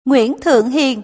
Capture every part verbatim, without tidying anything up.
Nguyễn Thượng Hiền.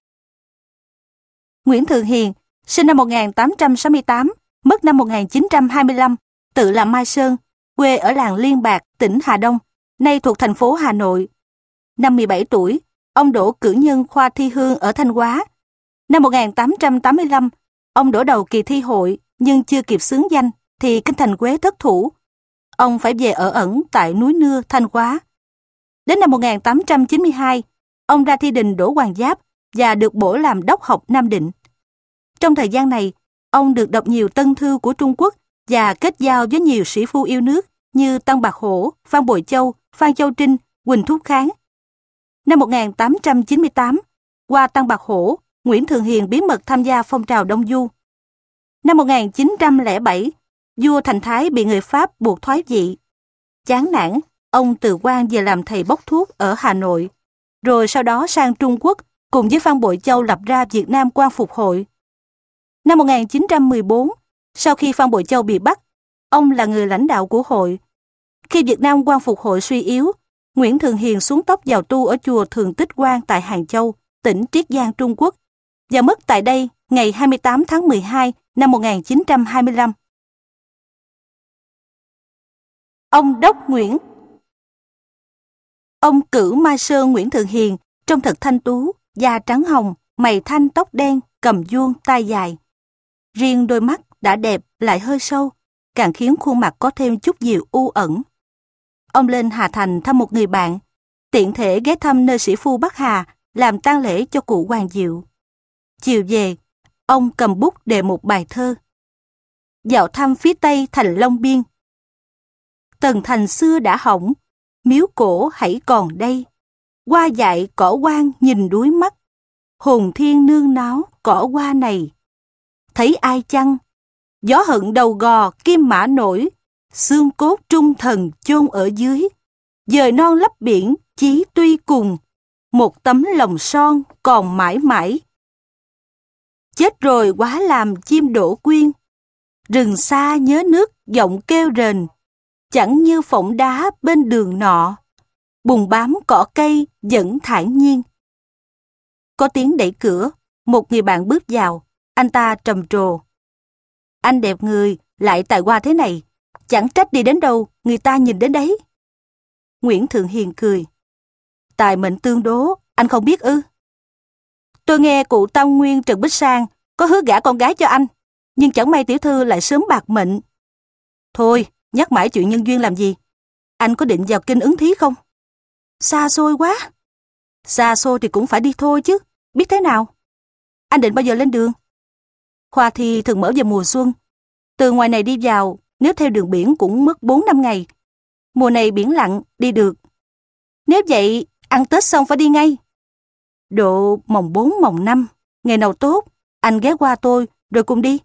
Nguyễn Thượng Hiền, sinh năm một nghìn tám trăm sáu mươi tám, mất năm một nghìn chín trăm hai mươi lăm, tự làm Mai Sơn, quê ở làng Liên Bạc, tỉnh Hà Đông, nay thuộc thành phố Hà Nội. Năm mười bảy tuổi, ông đỗ cử nhân khoa thi hương ở Thanh Hóa. Năm một nghìn tám trăm tám mươi lăm, ông đổ đầu kỳ thi hội nhưng chưa kịp xướng danh thì kinh thành Quế thất thủ. Ông phải về ở ẩn tại núi Nưa, Thanh Hóa. Đến năm một nghìn tám trăm chín mươi hai, ông ra thi đình Đỗ Hoàng Giáp và được bổ làm đốc học Nam Định. Trong thời gian này, ông được đọc nhiều tân thư của Trung Quốc và kết giao với nhiều sĩ phu yêu nước như Tăng Bạc Hổ, Phan Bội Châu, Phan Châu Trinh, Huỳnh Thúc Kháng. Năm một nghìn tám trăm chín mươi tám, qua Tăng Bạc Hổ, Nguyễn Thượng Hiền bí mật tham gia phong trào Đông Du. Năm một nghìn chín trăm lẻ bảy, vua Thành Thái bị người Pháp buộc thoái vị. Chán nản, ông từ quan về làm thầy bốc thuốc ở Hà Nội, rồi sau đó sang Trung Quốc cùng với Phan Bội Châu lập ra Việt Nam Quan Phục Hội. Năm một nghìn chín trăm mười bốn, sau khi Phan Bội Châu bị bắt, ông là người lãnh đạo của hội. Khi Việt Nam Quan Phục Hội suy yếu, Nguyễn Thượng Hiền xuống tóc vào tu ở chùa Thường Tích Quan tại Hàng Châu, tỉnh Triết Giang, Trung Quốc, và mất tại đây ngày hai mươi tám tháng mười hai năm một nghìn chín trăm hai mươi lăm. Ông Đốc Nguyễn. Ông cử Mai Sơn Nguyễn Thượng Hiền trông thật thanh tú, da trắng hồng, mày thanh tóc đen, cầm vuông, tai dài. Riêng đôi mắt đã đẹp lại hơi sâu, càng khiến khuôn mặt có thêm chút dịu u ẩn. Ông lên Hà Thành thăm một người bạn, tiện thể ghé thăm nơi sĩ phu Bắc Hà làm tang lễ cho cụ Hoàng Diệu. Chiều về, ông cầm bút đề một bài thơ. Dạo thăm phía tây thành Long Biên. Tần thành xưa đã hỏng, miếu cổ hãy còn đây. Hoa dại cỏ quan nhìn đuối mắt, hồn thiên nương náo cỏ hoa này. Thấy ai chăng? Gió hận đầu gò kim mã nổi, xương cốt trung thần chôn ở dưới. Dời non lấp biển chí tuy cùng, một tấm lòng son còn mãi mãi. Chết rồi quá làm chim đổ quyên, rừng xa nhớ nước giọng kêu rền. Chẳng như phỏng đá bên đường nọ, bùn bám cỏ cây vẫn thản nhiên. Có tiếng đẩy cửa, một người bạn bước vào, anh ta trầm trồ. Anh đẹp người, lại tài hoa thế này, chẳng trách đi đến đâu, người ta nhìn đến đấy. Nguyễn Thượng Hiền cười. Tài mệnh tương đố, anh không biết ư? Tôi nghe cụ Tam Nguyên Trần Bích Sang có hứa gả con gái cho anh, nhưng chẳng may tiểu thư lại sớm bạc mệnh. Thôi, nhắc mãi chuyện nhân duyên làm gì? Anh có định vào kinh ứng thí không? Xa xôi quá. Xa xôi thì cũng phải đi thôi chứ, biết thế nào? Anh định bao giờ lên đường? Khoa thi thường mở vào mùa xuân. Từ ngoài này đi vào, nếu theo đường biển cũng mất bốn năm ngày. Mùa này biển lặng, đi được. Nếu vậy, ăn Tết xong phải đi ngay. Độ mồng bốn mồng năm, ngày nào tốt, anh ghé qua tôi, rồi cùng đi.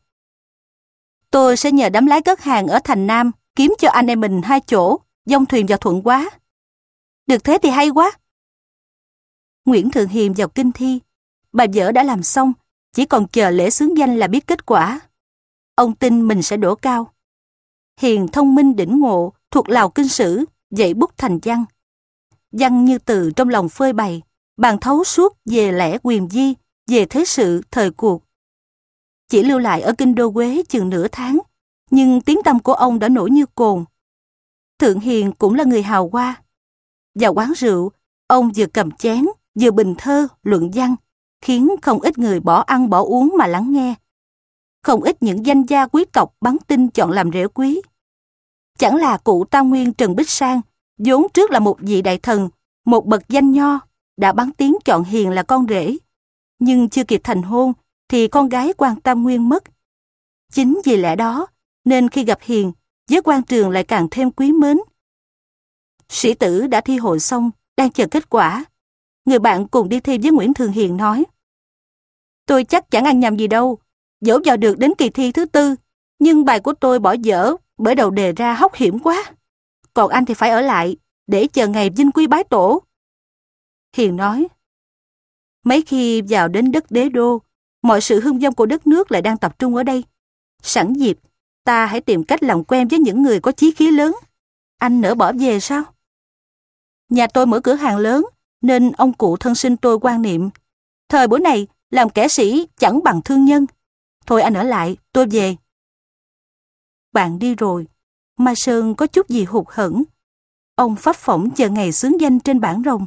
Tôi sẽ nhờ đám lái cất hàng ở thành Nam kiếm cho anh em mình hai chỗ, dông thuyền vào thuận quá. Được thế thì hay quá. Nguyễn Thượng Hiền vào kinh thi. Bài vở đã làm xong, chỉ còn chờ lễ xướng danh là biết kết quả. Ông tin mình sẽ đỗ cao. Hiền thông minh đỉnh ngộ, thuộc lào kinh sử, dạy bút thành văn. Văn như từ trong lòng phơi bày, bàn thấu suốt về lẽ quyền di, về thế sự thời cuộc. Chỉ lưu lại ở kinh đô Quế chừng nửa tháng, nhưng tiếng tăm của ông đã nổi như cồn. Thượng Hiền cũng là người hào hoa. Vào quán rượu, ông vừa cầm chén, vừa bình thơ, luận văn, khiến không ít người bỏ ăn bỏ uống mà lắng nghe. Không ít những danh gia quý tộc bắn tin chọn làm rễ quý. Chẳng là cụ Tam Nguyên Trần Bích Sang, vốn trước là một vị đại thần, một bậc danh nho, đã bắn tiếng chọn Hiền là con rể. Nhưng chưa kịp thành hôn, thì con gái quan Tam Nguyên mất. Chính vì lẽ đó, nên khi gặp Hiền, với quan trường lại càng thêm quý mến. Sĩ tử đã thi hội xong, đang chờ kết quả. Người bạn cùng đi thi với Nguyễn Thượng Hiền nói: Tôi chắc chẳng ăn nhầm gì đâu, dẫu vào được đến kỳ thi thứ tư, nhưng bài của tôi bỏ dở bởi đầu đề ra hóc hiểm quá. Còn anh thì phải ở lại, để chờ ngày vinh quy bái tổ. Hiền nói: Mấy khi vào đến đất đế đô, mọi sự hưng vong của đất nước lại đang tập trung ở đây. Sẵn dịp, ta hãy tìm cách làm quen với những người có chí khí lớn. Anh nỡ bỏ về sao? Nhà tôi mở cửa hàng lớn, nên ông cụ thân sinh tôi quan niệm, thời buổi này làm kẻ sĩ chẳng bằng thương nhân. Thôi anh ở lại, tôi về. Bạn đi rồi, Mai Sơn có chút gì hụt hẫng. Ông phấp phỏng chờ ngày xướng danh trên bảng rồng.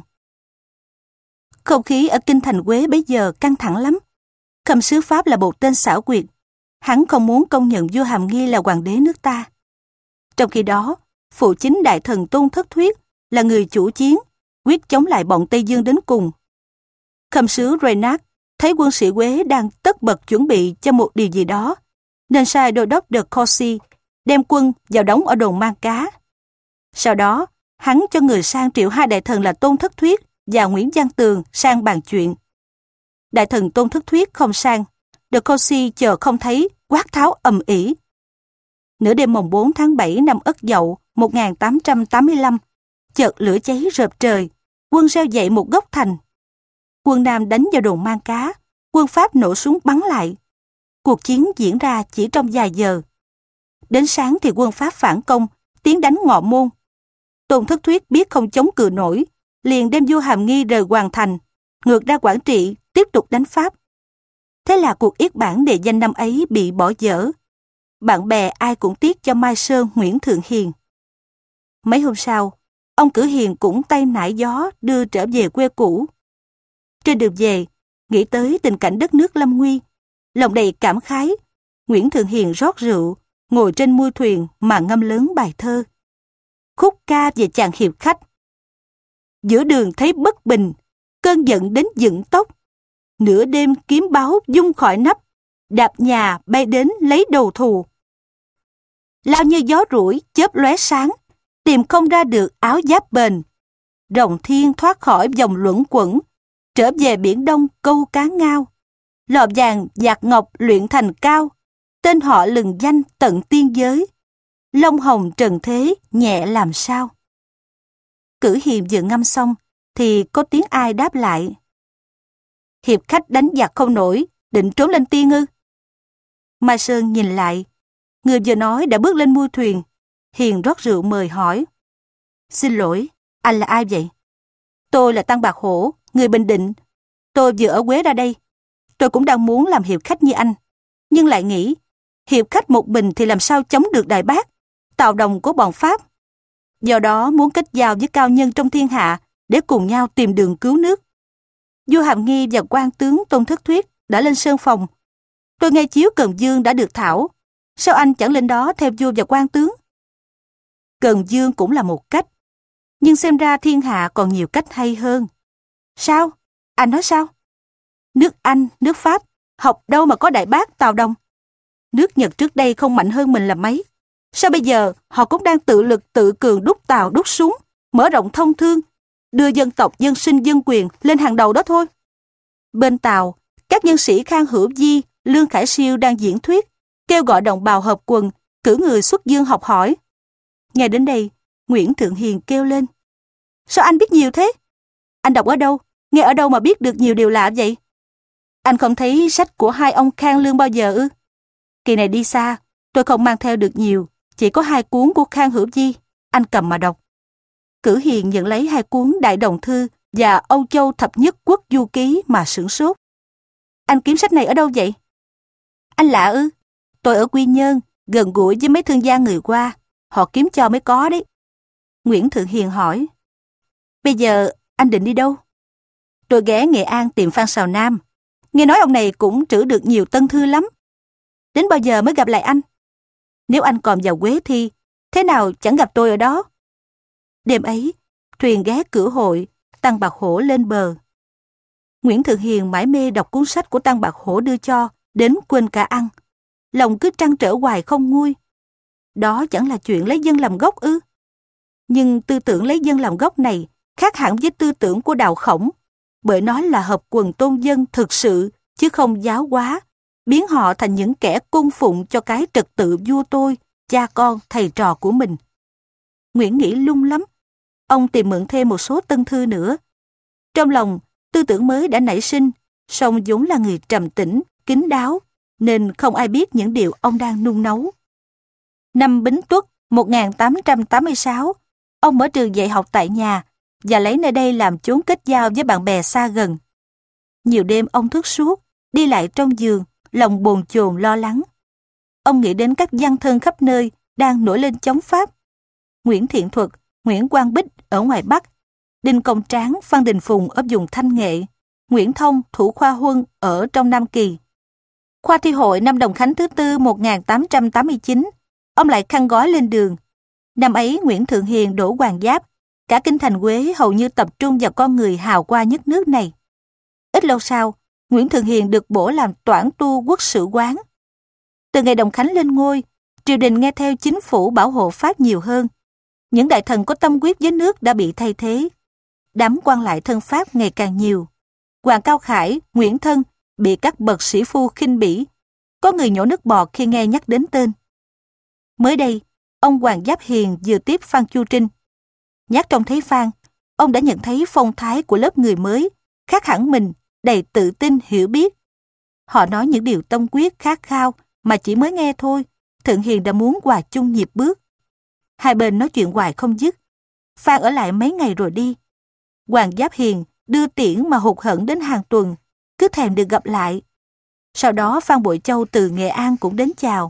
Không khí ở kinh thành Quế bấy giờ căng thẳng lắm. Khâm sứ Pháp là một tên xảo quyệt. Hắn không muốn công nhận vua Hàm Nghi là hoàng đế nước ta. Trong khi đó, phụ chính đại thần Tôn Thất Thuyết là người chủ chiến, quyết chống lại bọn Tây Dương đến cùng. Khâm sứ Reynard thấy quân sĩ Quế đang tất bật chuẩn bị cho một điều gì đó, nên sai đô đốc de Courcy đem quân vào đóng ở đồn Mang Cá. Sau đó, hắn cho người sang triệu hai đại thần là Tôn Thất Thuyết và Nguyễn Văn Tường sang bàn chuyện. Đại thần Tôn Thất Thuyết không sang, de Courcy chờ không thấy, quát tháo ầm ĩ. Nửa đêm mồng bốn tháng bảy năm Ất Dậu một nghìn tám trăm tám mươi lăm, chợt lửa cháy rợp trời, quân reo dậy một góc thành. Quân Nam đánh vào đồn Mang Cá, quân Pháp nổ súng bắn lại. Cuộc chiến diễn ra chỉ trong vài giờ. Đến sáng thì quân Pháp phản công, tiến đánh Ngọ Môn. Tôn Thất Thuyết biết không chống cự nổi, liền đem vua Hàm Nghi rời Hoàng Thành, ngược ra Quảng Trị, tiếp tục đánh Pháp. Thế là cuộc yết bản đề danh năm ấy bị bỏ dở. Bạn bè ai cũng tiếc cho Mai Sơn Nguyễn Thượng Hiền. Mấy hôm sau, ông Cử Hiền cũng tay nải gió đưa trở về quê cũ. Trên đường về, nghĩ tới tình cảnh đất nước lâm nguy, lòng đầy cảm khái, Nguyễn Thượng Hiền rót rượu, ngồi trên mui thuyền mà ngâm lớn bài thơ. Khúc ca về chàng hiệp khách. Giữa đường thấy bất bình, cơn giận đến dựng tóc. Nửa đêm kiếm báo dung khỏi nắp, đạp nhà bay đến lấy đầu thù. Lao như gió rủi chớp lóe sáng, tìm không ra được áo giáp bền. Rồng thiên thoát khỏi vòng luẩn quẩn, trở về biển đông câu cá ngao. Lò vàng dạt ngọc luyện thành cao, tên họ lừng danh tận tiên giới. Lông hồng trần thế nhẹ làm sao. Cử Hiền vừa ngâm xong thì có tiếng ai đáp lại. Hiệp khách đánh giặc không nổi, định trốn lên tiên ư? Mai Sơn nhìn lại, người vừa nói đã bước lên mui thuyền. Hiền rót rượu mời hỏi. Xin lỗi, anh là ai vậy? Tôi là Tăng Bạc Hổ, người Bình Định. Tôi vừa ở Quế ra đây. Tôi cũng đang muốn làm hiệp khách như anh, nhưng lại nghĩ hiệp khách một mình thì làm sao chống được Đại Bác, Tào Đồng của bọn Pháp. Do đó muốn kết giao với cao nhân trong thiên hạ để cùng nhau tìm đường cứu nước. Vua Hàm Nghi và quan tướng Tôn Thất Thuyết đã lên Sơn Phòng. Tôi nghe chiếu Cần Dương đã được thảo. Sao anh chẳng lên đó theo vua và quan tướng? Cần Dương cũng là một cách, nhưng xem ra thiên hạ còn nhiều cách hay hơn. Sao? Anh nói sao? Nước Anh, nước Pháp, học đâu mà có Đại Bác, Tào Đồng. Nước Nhật trước đây không mạnh hơn mình là mấy. Sao bây giờ họ cũng đang tự lực tự cường đúc tàu đúc súng, mở rộng thông thương, đưa dân tộc dân sinh dân quyền lên hàng đầu đó thôi. Bên Tàu, các nhân sĩ Khang Hữu Di, Lương Khải Siêu đang diễn thuyết, kêu gọi đồng bào hợp quần, cử người xuất dương học hỏi. Nghe đến đây, Nguyễn Thượng Hiền kêu lên. Sao anh biết nhiều thế? Anh đọc ở đâu? Nghe ở đâu mà biết được nhiều điều lạ vậy? Anh không thấy sách của hai ông Khang Lương bao giờ ư? Kỳ này đi xa, tôi không mang theo được nhiều, chỉ có hai cuốn của Khang Hữu Di, anh cầm mà đọc. Cử Hiền nhận lấy hai cuốn Đại Đồng Thư và Âu Châu Thập Nhất Quốc Du Ký mà sửng sốt. Anh kiếm sách này ở đâu vậy? Anh lạ ư? Tôi ở Quy Nhơn, gần gũi với mấy thương gia người qua, họ kiếm cho mới có đấy. Nguyễn Thượng Hiền hỏi. Bây giờ anh định đi đâu? Tôi ghé Nghệ An tìm Phan Sào Nam. Nghe nói ông này cũng trữ được nhiều tân thư lắm. Đến bao giờ mới gặp lại anh? Nếu anh còn vào Quế thi, thế nào chẳng gặp tôi ở đó? Đêm ấy, thuyền ghé Cửa Hội, Tăng Bạc Hổ lên bờ. Nguyễn Thượng Hiền mải mê đọc cuốn sách của Tăng Bạc Hổ đưa cho, đến quên cả ăn. Lòng cứ trăn trở hoài không nguôi. Đó chẳng là chuyện lấy dân làm gốc ư? Nhưng tư tưởng lấy dân làm gốc này khác hẳn với tư tưởng của Đào Khổng, bởi nó là hợp quần tôn dân thực sự, chứ không giáo hóa, biến họ thành những kẻ cung phụng cho cái trật tự vua tôi, cha con, thầy trò của mình. Nguyễn nghĩ lung lắm. Ông tìm mượn thêm một số tân thư nữa. Trong lòng, tư tưởng mới đã nảy sinh, song vốn là người trầm tĩnh, kín đáo, nên không ai biết những điều ông đang nung nấu. Năm Bính Tuất một nghìn tám trăm tám mươi sáu, ông mở trường dạy học tại nhà, và lấy nơi đây làm chốn kết giao với bạn bè xa gần. Nhiều đêm ông thức suốt, đi lại trong giường, lòng bồn chồn lo lắng. Ông nghĩ đến các gian thân khắp nơi đang nổi lên chống Pháp. Nguyễn Thiện Thuật, Nguyễn Quang Bích ở ngoài Bắc, Đinh Công Tráng, Phan Đình Phùng ở vùng Thanh Nghệ, Nguyễn Thông, Thủ Khoa Huân ở trong Nam Kỳ. Khoa thi hội năm Đồng Khánh thứ tư một nghìn tám trăm tám mươi chín, ông lại khăn gói lên đường. Năm ấy Nguyễn Thượng Hiền đổ Hoàng Giáp, cả kinh thành Huế hầu như tập trung vào con người hào qua nhất nước này. Ít lâu sau, Nguyễn Thượng Hiền được bổ làm toản tu quốc sử quán. Từ ngày Đồng Khánh lên ngôi, triều đình nghe theo chính phủ bảo hộ Pháp nhiều hơn. Những đại thần có tâm huyết với nước đã bị thay thế. Đám quan lại thân Pháp ngày càng nhiều. Hoàng Cao Khải, Nguyễn Thân bị các bậc sĩ phu khinh bỉ. Có người nhổ nước bọt khi nghe nhắc đến tên. Mới đây, ông Hoàng Giáp Hiền vừa tiếp Phan Chu Trinh. Nhắc trông thấy Phan, ông đã nhận thấy phong thái của lớp người mới, khác hẳn mình, đầy tự tin hiểu biết. Họ nói những điều tâm quyết khát khao mà chỉ mới nghe thôi, Thượng Hiền đã muốn hòa chung nhịp bước. Hai bên nói chuyện hoài không dứt. Phan ở lại mấy ngày rồi đi. Hoàng Giáp Hiền đưa tiễn mà hụt hẫng đến hàng tuần, cứ thèm được gặp lại. Sau đó Phan Bội Châu từ Nghệ An cũng đến chào.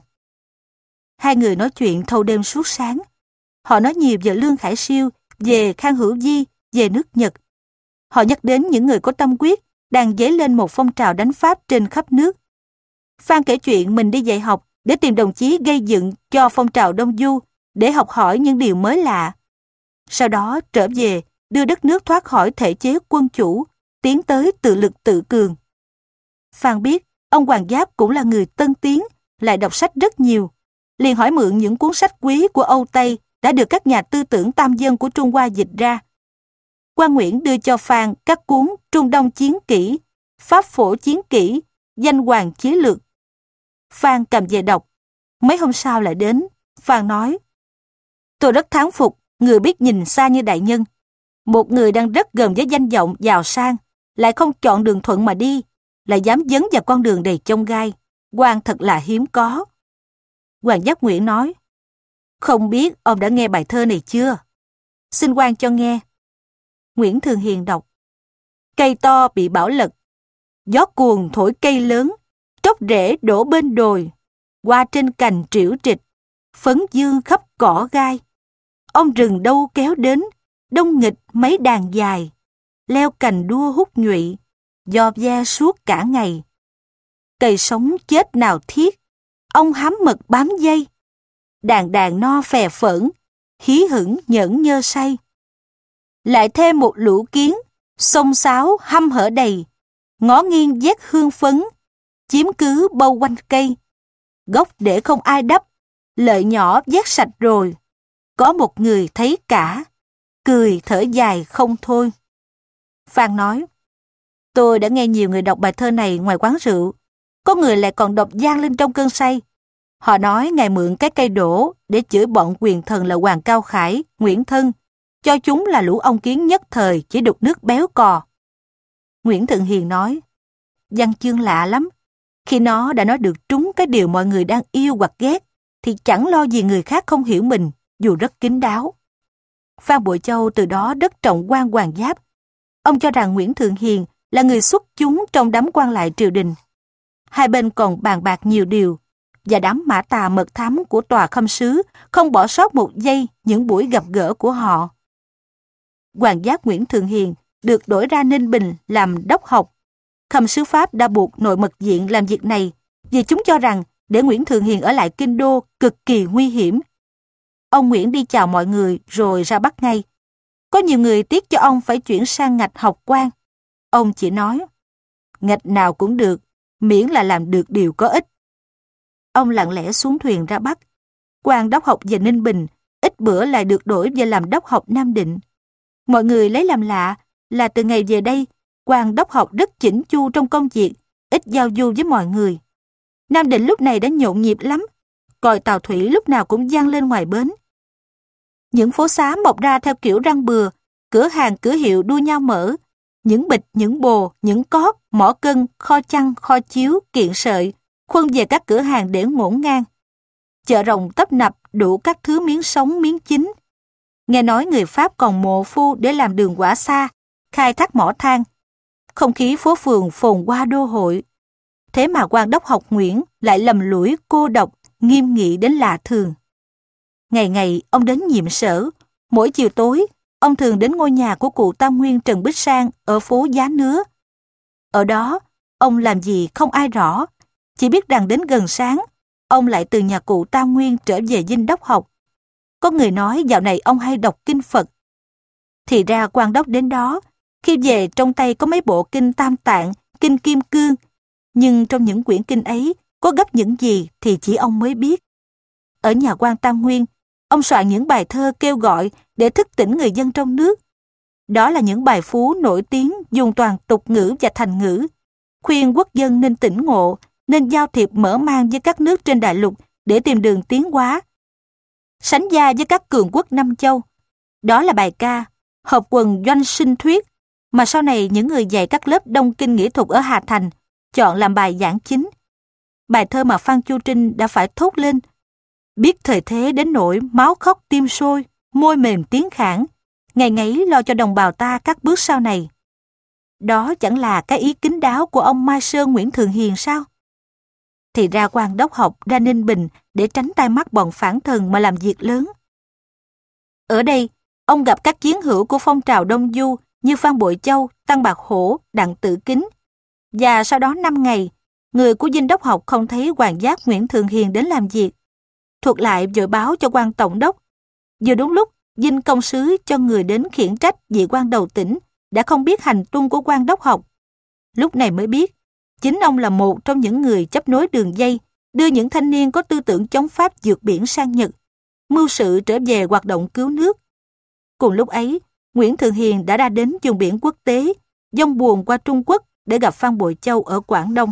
Hai người nói chuyện thâu đêm suốt sáng. Họ nói nhiều về Lương Khải Siêu, về Khang Hữu Di, về nước Nhật. Họ nhắc đến những người có tâm quyết đang dấy lên một phong trào đánh Pháp trên khắp nước. Phan kể chuyện mình đi dạy học để tìm đồng chí gây dựng cho phong trào Đông Du, để học hỏi những điều mới lạ. Sau đó trở về, đưa đất nước thoát khỏi thể chế quân chủ, tiến tới tự lực tự cường. Phan biết ông Hoàng Giáp cũng là người tân tiến, lại đọc sách rất nhiều. Liền hỏi mượn những cuốn sách quý của Âu Tây đã được các nhà tư tưởng tam dân của Trung Hoa dịch ra. Quan Nguyễn đưa cho Phan các cuốn Trung Đông Chiến Kỷ, Pháp Phổ Chiến Kỷ, Danh Hoàng Chí Lược. Phan cầm về đọc. Mấy hôm sau lại đến, Phan nói: Tôi rất thán phục người biết nhìn xa như đại nhân. Một người đang rất gần với danh vọng giàu sang, lại không chọn đường thuận mà đi, lại dám dấn vào con đường đầy chông gai. Quan thật là hiếm có. Hoàng Giáp Nguyễn nói: Không biết ông đã nghe bài thơ này chưa? Xin quan cho nghe. Nguyễn Thường Hiền đọc: Cây to bị bão lật, gió cuồng thổi cây lớn, tróc rễ đổ bên đồi, qua trên cành triểu trịch, phấn dương khắp cỏ gai. Ông rừng đâu kéo đến, đông nghịch mấy đàn dài, leo cành đua hút nhụy, do ve suốt cả ngày. Cây sống chết nào thiết, ông hám mật bám dây, đàn đàn no phè phởn, hí hửng nhẫn nhơ say. Lại thêm một lũ kiến, xông xáo hăm hở đầy, ngó nghiêng vét hương phấn, chiếm cứ bao quanh cây. Gốc để không ai đắp, lợi nhỏ vét sạch rồi. Có một người thấy cả, cười thở dài không thôi. Phan nói: Tôi đã nghe nhiều người đọc bài thơ này ngoài quán rượu. Có người lại còn đọc vang lên trong cơn say. Họ nói Ngài mượn cái cây đổ để chửi bọn quyền thần là Hoàng Cao Khải, Nguyễn Thân, cho chúng là lũ ong kiến nhất thời chỉ đục nước béo cò. Nguyễn Thượng Hiền nói: Văn chương lạ lắm. Khi nó đã nói được trúng cái điều mọi người đang yêu hoặc ghét, thì chẳng lo gì người khác không hiểu mình, dù rất kín đáo. Phan Bội Châu từ đó rất trọng quan Hoàng Giáp. Ông cho rằng Nguyễn Thượng Hiền là người xuất chúng trong đám quan lại triều đình. Hai bên còn bàn bạc nhiều điều, và đám mã tà mật thám của tòa khâm sứ không bỏ sót một giây những buổi gặp gỡ của họ. Hoàng Giáp Nguyễn Thượng Hiền được đổi ra Ninh Bình làm đốc học. Khâm sứ Pháp đã buộc nội mật viện làm việc này vì chúng cho rằng để Nguyễn Thượng Hiền ở lại kinh đô cực kỳ nguy hiểm. Ông Nguyễn đi chào mọi người rồi ra Bắc ngay. Có nhiều người tiếc cho ông phải chuyển sang ngạch học quan. Ông chỉ nói: Ngạch nào cũng được, miễn là làm được điều có ích. Ông lặng lẽ xuống thuyền ra Bắc. Quan đốc học về Ninh Bình, ít bữa lại được đổi về làm đốc học Nam Định. Mọi người lấy làm lạ là từ ngày về đây, quan đốc học rất chỉnh chu trong công việc, ít giao du với mọi người. Nam Định lúc này đã nhộn nhịp lắm, còi tàu thủy lúc nào cũng vang lên ngoài bến. Những phố xá mọc ra theo kiểu răng bừa, cửa hàng cửa hiệu đua nhau mở, những bịch, những bồ, những cót, mỏ cân, kho chăn, kho chiếu, kiện sợi, khuân về các cửa hàng để ngổn ngang. Chợ rồng tấp nập đủ các thứ miếng sống miếng chín. Nghe nói người Pháp còn mộ phu để làm đường hỏa xa, khai thác mỏ than. Không khí phố phường phồn hoa đô hội. Thế mà quan đốc học Nguyễn lại lầm lũi cô độc, nghiêm nghị đến lạ thường. Ngày ngày ông đến nhiệm sở, mỗi chiều tối ông thường đến ngôi nhà của cụ Tam Nguyên Trần Bích Sang ở phố Giá Nứa. Ở đó, ông làm gì không ai rõ, chỉ biết rằng đến gần sáng, ông lại từ nhà cụ Tam Nguyên trở về dinh đốc học. Có người nói dạo này ông hay đọc kinh Phật. Thì ra quan đốc đến đó, khi về trong tay có mấy bộ kinh Tam Tạng, kinh Kim Cương, nhưng trong những quyển kinh ấy có gấp những gì thì chỉ ông mới biết. Ở nhà quan Tam Nguyên, ông soạn những bài thơ kêu gọi để thức tỉnh người dân trong nước. Đó là những bài phú nổi tiếng dùng toàn tục ngữ và thành ngữ, khuyên quốc dân nên tỉnh ngộ, nên giao thiệp mở mang với các nước trên đại lục để tìm đường tiến hóa, sánh vai với các cường quốc Nam Châu. Đó là bài ca hợp quần doanh sinh thuyết mà sau này những người dạy các lớp đông kinh nghĩa thuật ở Hà Thành chọn làm bài giảng chính. Bài thơ mà Phan Chu Trinh đã phải thốt lên: biết thời thế đến nỗi máu khóc tim sôi, môi mềm tiếng khản, ngày ngáy lo cho đồng bào ta các bước sau này. Đó chẳng là cái ý kín đáo của ông Mai Sơn Nguyễn Thượng Hiền sao? Thì ra quan đốc học ra Ninh Bình để tránh tai mắt bọn phản thần mà làm việc lớn. Ở đây, ông gặp các chiến hữu của phong trào Đông Du như Phan Bội Châu, Tăng Bạc Hổ, Đặng Tự Kính. Và sau đó năm ngày, người của dinh đốc học không thấy Hoàng Giác Nguyễn Thượng Hiền đến làm việc. Thuật lại vội báo cho quan tổng đốc. Vừa đúng lúc, dinh công sứ cho người đến khiển trách vị quan đầu tỉnh đã không biết hành tung của quan đốc học. Lúc này mới biết, chính ông là một trong những người chấp nối đường dây đưa những thanh niên có tư tưởng chống Pháp vượt biển sang Nhật, mưu sự trở về hoạt động cứu nước. Cùng lúc ấy, Nguyễn Thượng Hiền đã ra đến vùng biển quốc tế, dông buồn qua Trung Quốc để gặp Phan Bội Châu ở Quảng Đông.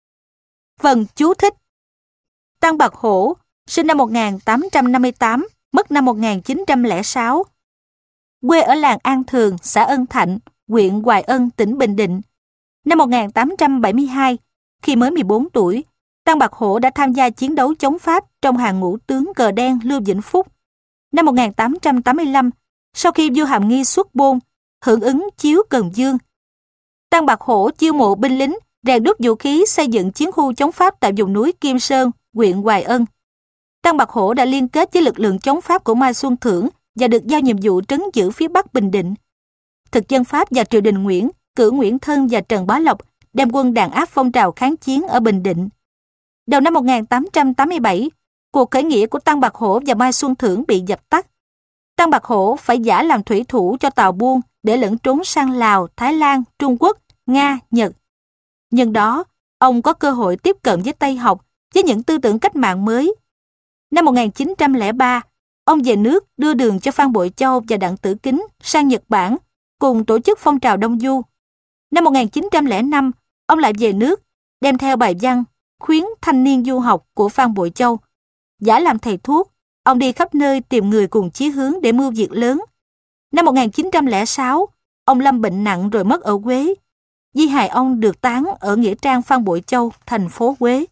Phần chú thích: Tăng Bạc Hổ, sinh năm một nghìn tám trăm năm mươi tám, mất năm một nghìn chín trăm lẻ sáu. Quê ở làng An Thường, xã Ân Thạnh, huyện Hoài Ân, tỉnh Bình Định. Năm một nghìn tám trăm bảy mươi hai, khi mới mười bốn tuổi, Tăng Bạc Hổ đã tham gia chiến đấu chống Pháp trong hàng ngũ tướng cờ đen Lưu Vĩnh Phúc. Năm một nghìn tám trăm tám mươi lăm, sau khi vua Hàm Nghi xuất bôn, hưởng ứng chiếu Cần Dương, Tăng Bạc Hổ chiêu mộ binh lính, rèn đúc vũ khí xây dựng chiến khu chống Pháp tại vùng núi Kim Sơn, huyện Hoài Ân. Tăng Bạc Hổ đã liên kết với lực lượng chống Pháp của Mai Xuân Thưởng và được giao nhiệm vụ trấn giữ phía Bắc Bình Định. Thực dân Pháp và triều đình Nguyễn cử Nguyễn Thân và Trần Bá Lộc đem quân đàn áp phong trào kháng chiến ở Bình Định. Đầu năm một nghìn tám trăm tám mươi bảy, cuộc khởi nghĩa của Tăng Bạc Hổ và Mai Xuân Thưởng bị dập tắt. Tăng Bạc Hổ phải giả làm thủy thủ cho tàu buôn để lẫn trốn sang Lào, Thái Lan, Trung Quốc, Nga, Nhật. Nhân đó, ông có cơ hội tiếp cận với Tây học với những tư tưởng cách mạng mới. Năm một nghìn chín trăm lẻ ba, ông về nước đưa đường cho Phan Bội Châu và Đặng Tử Kính sang Nhật Bản cùng tổ chức phong trào Đông Du. Năm một nghìn chín trăm lẻ năm, ông lại về nước, đem theo bài văn khuyến thanh niên du học của Phan Bội Châu. Giả làm thầy thuốc, ông đi khắp nơi tìm người cùng chí hướng để mưu việc lớn. Năm một nghìn chín trăm lẻ sáu, ông lâm bệnh nặng rồi mất ở Huế. Di hài ông được táng ở nghĩa trang Phan Bội Châu, thành phố Huế.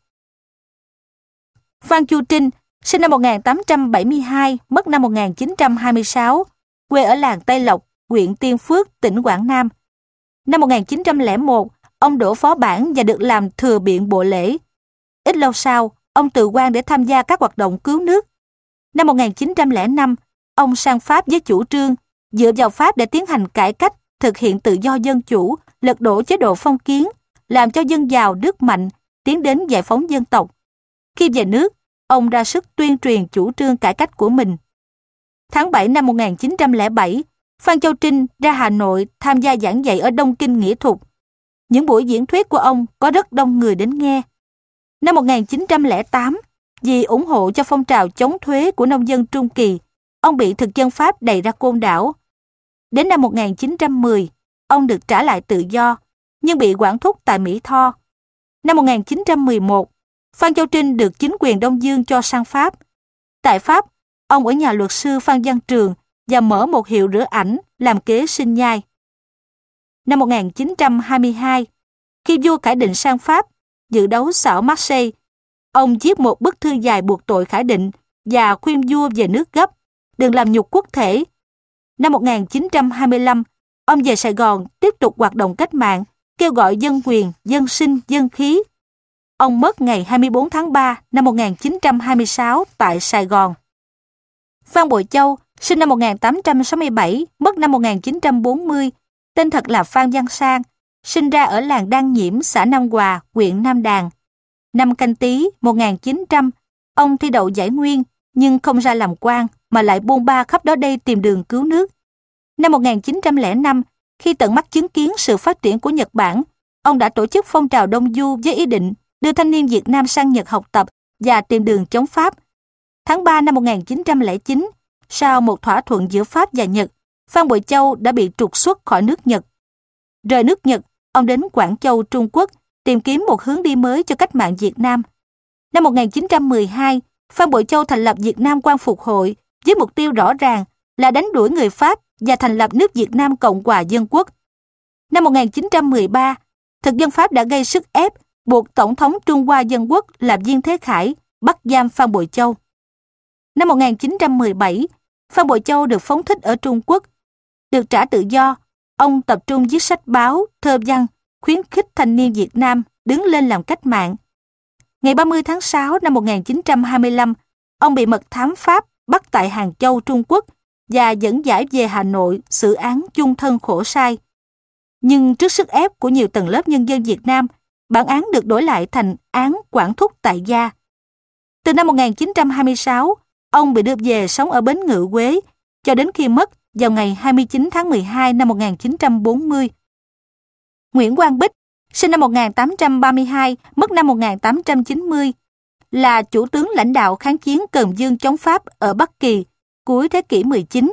Phan Chu Trinh, sinh năm một nghìn tám trăm bảy mươi hai, mất năm một nghìn chín trăm hai mươi sáu, quê ở làng Tây Lộc, huyện Tiên Phước, tỉnh Quảng Nam. Năm một nghìn chín trăm lẻ một, ông đỗ phó bản và được làm thừa biện bộ lễ. Ít lâu sau, ông từ quan để tham gia các hoạt động cứu nước. Năm một nghìn chín trăm lẻ năm, ông sang Pháp với chủ trương dựa vào Pháp để tiến hành cải cách, thực hiện tự do dân chủ, lật đổ chế độ phong kiến, làm cho dân giàu nước mạnh, tiến đến giải phóng dân tộc. Khi về nước, ông ra sức tuyên truyền chủ trương cải cách của mình. Tháng bảy năm một nghìn chín trăm lẻ bảy, Phan Châu Trinh ra Hà Nội tham gia giảng dạy ở Đông Kinh Nghĩa Thục. Những buổi diễn thuyết của ông có rất đông người đến nghe. Năm một nghìn chín trăm lẻ tám, vì ủng hộ cho phong trào chống thuế của nông dân Trung Kỳ, ông bị thực dân Pháp đày ra Côn Đảo. Đến năm một nghìn chín trăm mười, ông được trả lại tự do, nhưng bị quản thúc tại Mỹ Tho. Năm một nghìn chín trăm mười một, Phan Châu Trinh được chính quyền Đông Dương cho sang Pháp. Tại Pháp, ông ở nhà luật sư Phan Văn Trường và mở một hiệu rửa ảnh làm kế sinh nhai. Năm một nghìn chín trăm hai mươi hai, khi vua Khải Định sang Pháp dự đấu xảo Marseille, ông viết một bức thư dài buộc tội Khải Định và khuyên vua về nước gấp, đừng làm nhục quốc thể, Năm một nghìn chín trăm hai mươi lăm, ông về Sài Gòn tiếp tục hoạt động cách mạng, kêu gọi dân quyền, dân sinh, dân khí. Ông mất ngày hai mươi tư tháng ba năm một nghìn chín trăm hai mươi sáu tại Sài Gòn. Phan Bội Châu, sinh năm một nghìn tám trăm sáu mươi bảy, mất năm một nghìn chín trăm bốn mươi, tên thật là Phan Văn Sang, sinh ra ở làng Đan Nhiễm, xã Nam Hòa, huyện Nam Đàn. Năm Canh Tý một nghìn chín trăm, ông thi đậu giải nguyên nhưng không ra làm quan mà lại buôn ba khắp đó đây tìm đường cứu nước. Năm một nghìn chín trăm lẻ năm, khi tận mắt chứng kiến sự phát triển của Nhật Bản, ông đã tổ chức phong trào Đông Du với ý định đưa thanh niên Việt Nam sang Nhật học tập và tìm đường chống Pháp. Tháng ba năm một nghìn chín trăm lẻ chín, sau một thỏa thuận giữa Pháp và Nhật, Phan Bội Châu đã bị trục xuất khỏi nước Nhật. Rời nước Nhật, ông đến Quảng Châu, Trung Quốc, tìm kiếm một hướng đi mới cho cách mạng Việt Nam. Năm một nghìn chín trăm mười hai, Phan Bội Châu thành lập Việt Nam Quang Phục Hội với mục tiêu rõ ràng là đánh đuổi người Pháp và thành lập nước Việt Nam Cộng hòa Dân Quốc. Năm một nghìn chín trăm mười ba, thực dân Pháp đã gây sức ép buộc Tổng thống Trung Hoa Dân Quốc là Viên Thế Khải bắt giam Phan Bội Châu. Năm một nghìn chín trăm mười bảy, Phan Bội Châu được phóng thích ở Trung Quốc. Được trả tự do, ông tập trung viết sách báo, thơ văn, khuyến khích thanh niên Việt Nam đứng lên làm cách mạng. Ngày ba mươi tháng sáu năm một nghìn chín trăm hai mươi lăm, ông bị mật thám Pháp bắt tại Hàng Châu, Trung Quốc và dẫn giải về Hà Nội xử án chung thân khổ sai. Nhưng trước sức ép của nhiều tầng lớp nhân dân Việt Nam, bản án được đổi lại thành án quản thúc tại gia. Từ năm một nghìn chín trăm hai mươi sáu, ông bị đưa về sống ở Bến Ngự, Huế, cho đến khi mất vào ngày hai mươi chín tháng mười hai năm một nghìn chín trăm bốn mươi. Nguyễn Quang Bích, sinh năm một nghìn tám trăm ba mươi hai, mất năm một nghìn tám trăm chín mươi, là chủ tướng lãnh đạo kháng chiến Cần Dương chống Pháp ở Bắc Kỳ, cuối thế kỷ mười chín.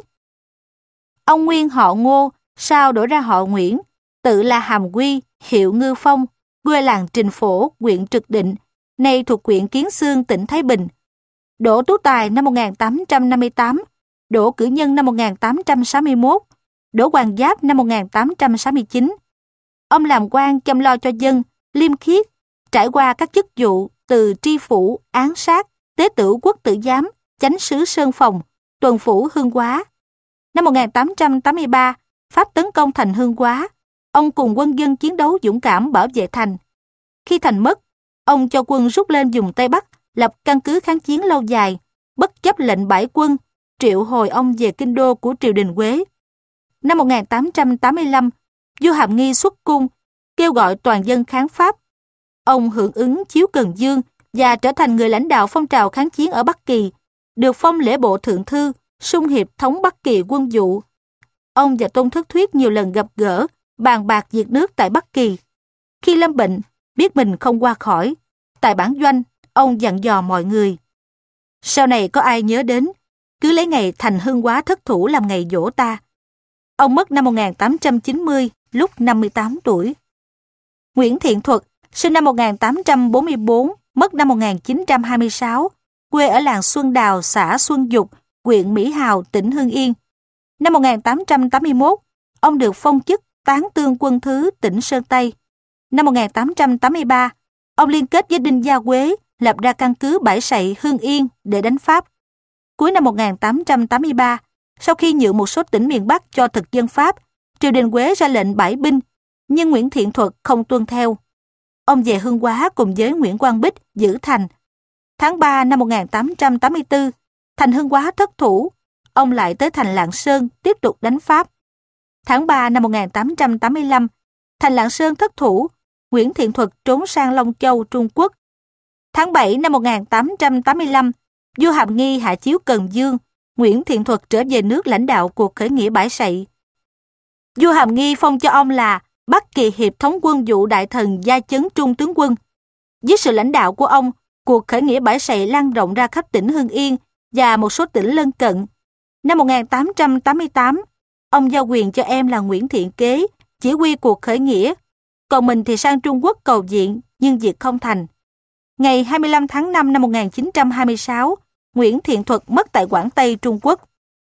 Ông nguyên họ Ngô, sau đổi ra họ Nguyễn, tự là Hàm Quy, hiệu Ngư Phong, quê làng Trình Phổ, huyện Trực Định, nay thuộc huyện Kiến Xương, tỉnh Thái Bình. Đỗ Tú Tài năm một nghìn tám trăm năm mươi tám, Đỗ Cử Nhân năm một nghìn tám trăm sáu mươi mốt, Đỗ Hoàng Giáp năm một nghìn tám trăm sáu mươi chín. Ông làm quan chăm lo cho dân, liêm khiết, trải qua các chức vụ từ tri phủ, án sát, tế tửu quốc tử giám, chánh sứ Sơn Phòng, tuần phủ Hương Hóa. Năm một nghìn tám trăm tám mươi ba, Pháp tấn công thành Hương Hóa. Ông cùng quân dân chiến đấu dũng cảm bảo vệ thành. Khi thành mất, ông cho quân rút lên vùng Tây Bắc, lập căn cứ kháng chiến lâu dài, bất chấp lệnh bãi quân, triệu hồi ông về kinh đô của triều đình Huế. Năm một nghìn tám trăm tám mươi lăm, vua Hàm Nghi xuất cung, kêu gọi toàn dân kháng Pháp. Ông hưởng ứng chiếu Cần Dương và trở thành người lãnh đạo phong trào kháng chiến ở Bắc Kỳ, được phong lễ bộ thượng thư, sung hiệp thống Bắc Kỳ quân vụ. Ông và Tôn Thất Thuyết nhiều lần gặp gỡ, bàn bạc diệt nước tại Bắc Kỳ. Khi lâm bệnh, biết mình không qua khỏi, tại bản doanh, ông dặn dò mọi người: sau này có ai nhớ đến, cứ lấy ngày thành Hương Hóa thất thủ làm ngày giỗ ta. Ông mất năm một nghìn tám trăm chín mươi, lúc năm mươi tám tuổi. Nguyễn Thiện Thuật, sinh năm một nghìn tám trăm bốn mươi tư, mất năm một nghìn chín trăm hai mươi sáu, quê ở làng Xuân Đào, xã Xuân Dục, huyện Mỹ Hào, tỉnh Hưng Yên. Năm một nghìn tám trăm tám mươi mốt, ông được phong chức Tán Tương Quân Thứ, tỉnh Sơn Tây. Năm một nghìn tám trăm tám mươi ba, ông liên kết với Đinh Gia Quế, lập ra căn cứ Bãi Sậy, Hưng Yên để đánh Pháp. Cuối năm một nghìn tám trăm tám mươi ba, sau khi nhượng một số tỉnh miền Bắc cho thực dân Pháp, triều đình Huế ra lệnh bãi binh, nhưng Nguyễn Thiện Thuật không tuân theo. Ông về Hương Hóa cùng với Nguyễn Quang Bích giữ thành. Tháng ba năm một nghìn tám trăm tám mươi tư, thành Hương Hóa thất thủ, ông lại tới thành Lạng Sơn tiếp tục đánh Pháp. Tháng ba năm một nghìn tám trăm tám mươi lăm, thành Lạng Sơn thất thủ, Nguyễn Thiện Thuật trốn sang Long Châu, Trung Quốc. Tháng bảy năm một nghìn tám trăm tám mươi lăm, vua Hàm Nghi hạ chiếu Cần Dương, Nguyễn Thiện Thuật trở về nước lãnh đạo cuộc khởi nghĩa Bãi Sậy. Vua Hàm Nghi phong cho ông là Bắc Kỳ Hiệp thống quân vụ đại thần gia chấn trung tướng quân. Dưới sự lãnh đạo của ông, cuộc khởi nghĩa Bãi Sậy lan rộng ra khắp tỉnh Hưng Yên và một số tỉnh lân cận. Năm một nghìn tám trăm tám mươi tám, ông giao quyền cho em là Nguyễn Thiện Kế chỉ huy cuộc khởi nghĩa, còn mình thì sang Trung Quốc cầu viện, nhưng việc không thành. Ngày hai mươi lăm tháng năm năm một nghìn chín trăm hai mươi sáu, Nguyễn Thiện Thuật mất tại Quảng Tây, Trung Quốc.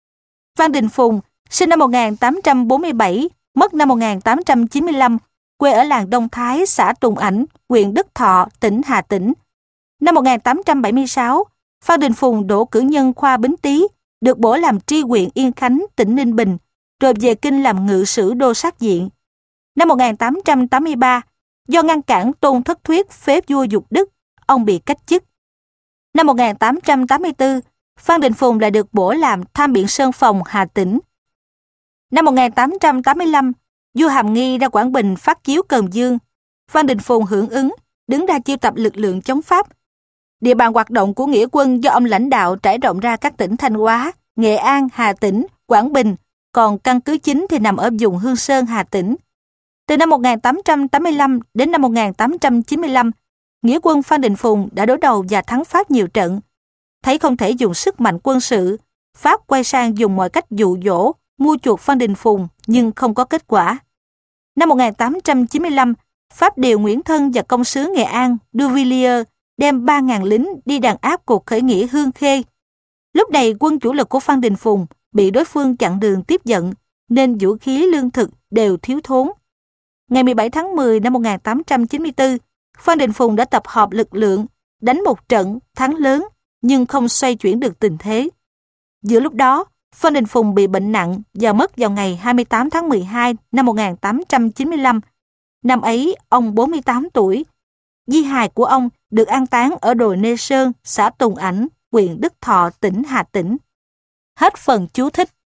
Phan Đình Phùng, sinh năm một nghìn tám trăm bốn mươi bảy, mất năm một nghìn tám trăm chín mươi lăm, quê ở làng Đông Thái, xã Tùng Ảnh, huyện Đức Thọ, tỉnh Hà Tĩnh. Năm một nghìn tám trăm bảy mươi sáu, Phan Đình Phùng đỗ cử nhân khoa Bính Tý, được bổ làm tri huyện Yên Khánh, tỉnh Ninh Bình, rồi về Kinh làm ngự sử đô sát diện. Năm một nghìn tám trăm tám mươi ba, do ngăn cản Tôn Thất Thuyết phế vua Dục Đức, ông bị cách chức. Năm một nghìn tám trăm tám mươi tư, Phan Đình Phùng lại được bổ làm Tham biện Sơn Phòng Hà Tĩnh. Năm một nghìn tám trăm tám mươi lăm, vua Hàm Nghi ra Quảng Bình phát chiếu Cần Dương. Phan Đình Phùng hưởng ứng, đứng ra chiêu tập lực lượng chống Pháp. Địa bàn hoạt động của nghĩa quân do ông lãnh đạo trải rộng ra các tỉnh Thanh Hóa, Nghệ An, Hà Tĩnh, Quảng Bình, còn căn cứ chính thì nằm ở vùng Hương Sơn, Hà Tĩnh. Từ năm một nghìn tám trăm tám mươi lăm đến năm một nghìn tám trăm chín mươi lăm, nghĩa quân Phan Đình Phùng đã đối đầu và thắng Pháp nhiều trận. Thấy không thể dùng sức mạnh quân sự, Pháp quay sang dùng mọi cách dụ dỗ, mua chuộc Phan Đình Phùng nhưng không có kết quả. Năm một nghìn tám trăm chín mươi lăm, Pháp điều Nguyễn Thân và công sứ Nghệ An Duvillier đem ba nghìn lính đi đàn áp cuộc khởi nghĩa Hương Khê. Lúc này quân chủ lực của Phan Đình Phùng bị đối phương chặn đường tiếp dẫn, nên vũ khí lương thực đều thiếu thốn. Ngày mười bảy tháng mười năm một nghìn tám trăm chín mươi tư, Phan Đình Phùng đã tập hợp lực lượng, đánh một trận thắng lớn nhưng không xoay chuyển được tình thế. Giữa lúc đó, Phan Đình Phùng bị bệnh nặng và mất vào ngày hai mươi tám tháng mười hai năm một nghìn tám trăm chín mươi lăm. Năm ấy, ông bốn mươi tám tuổi. Di hài của ông được an táng ở đồi Nê Sơn, xã Tùng Ảnh, huyện Đức Thọ, tỉnh Hà Tĩnh. Hết phần chú thích.